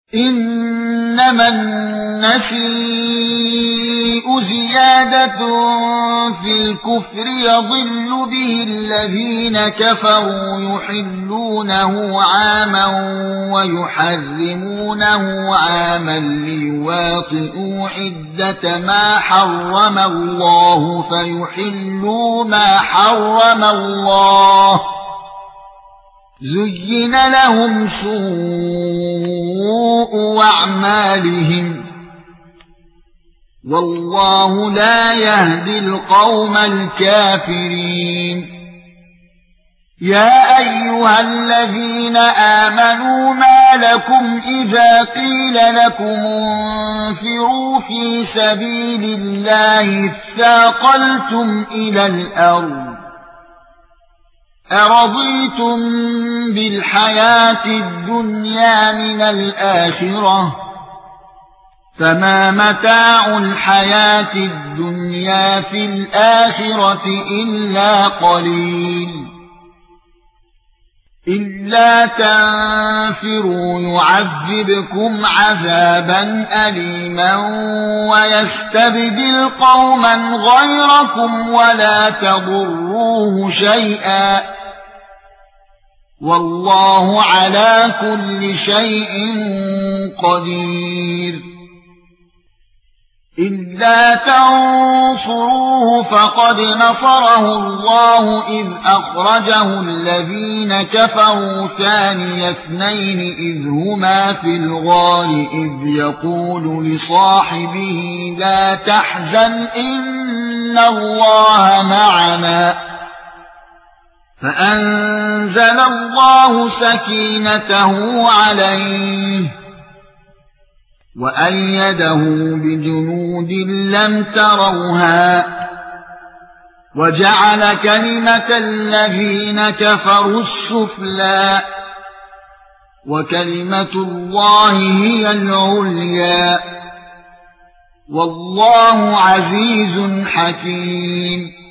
انما النسيء زيادة في الكفر يضل به الذين كفروا يحلونه عاما ويحرمونه عاما ليواطئوا عدة ما حرم الله فيحلوا ما حرم الله زين لهم سوء اعمالهم والله لا يهدي القوم الكافرين. يا ايها الذين امنوا ما لكم اذا قيل لكم انفروا في سبيل الله اثاقلتم الى الارض أرضيتم بالحياة الدنيا من الآخرة فما متاع الحياة الدنيا في الآخرة إلا قليل. إلا تنفروا يعذبكم عذابا أليما ويستبدل قوما غيركم ولا تضروه شيئا والله على كل شيء قدير. إلا تنصروه فقد نصره الله إذ أخرجه الذين كفروا ثاني اثنين إذ هما في الغار إذ يقول لصاحبه لا تحزن إن الله معنا فأنزل الله سكينته عليه وأيده بجنود لم تروها وجعل كلمة الذين كفروا السفلى وكلمة الله هي العليا والله عزيز حكيم.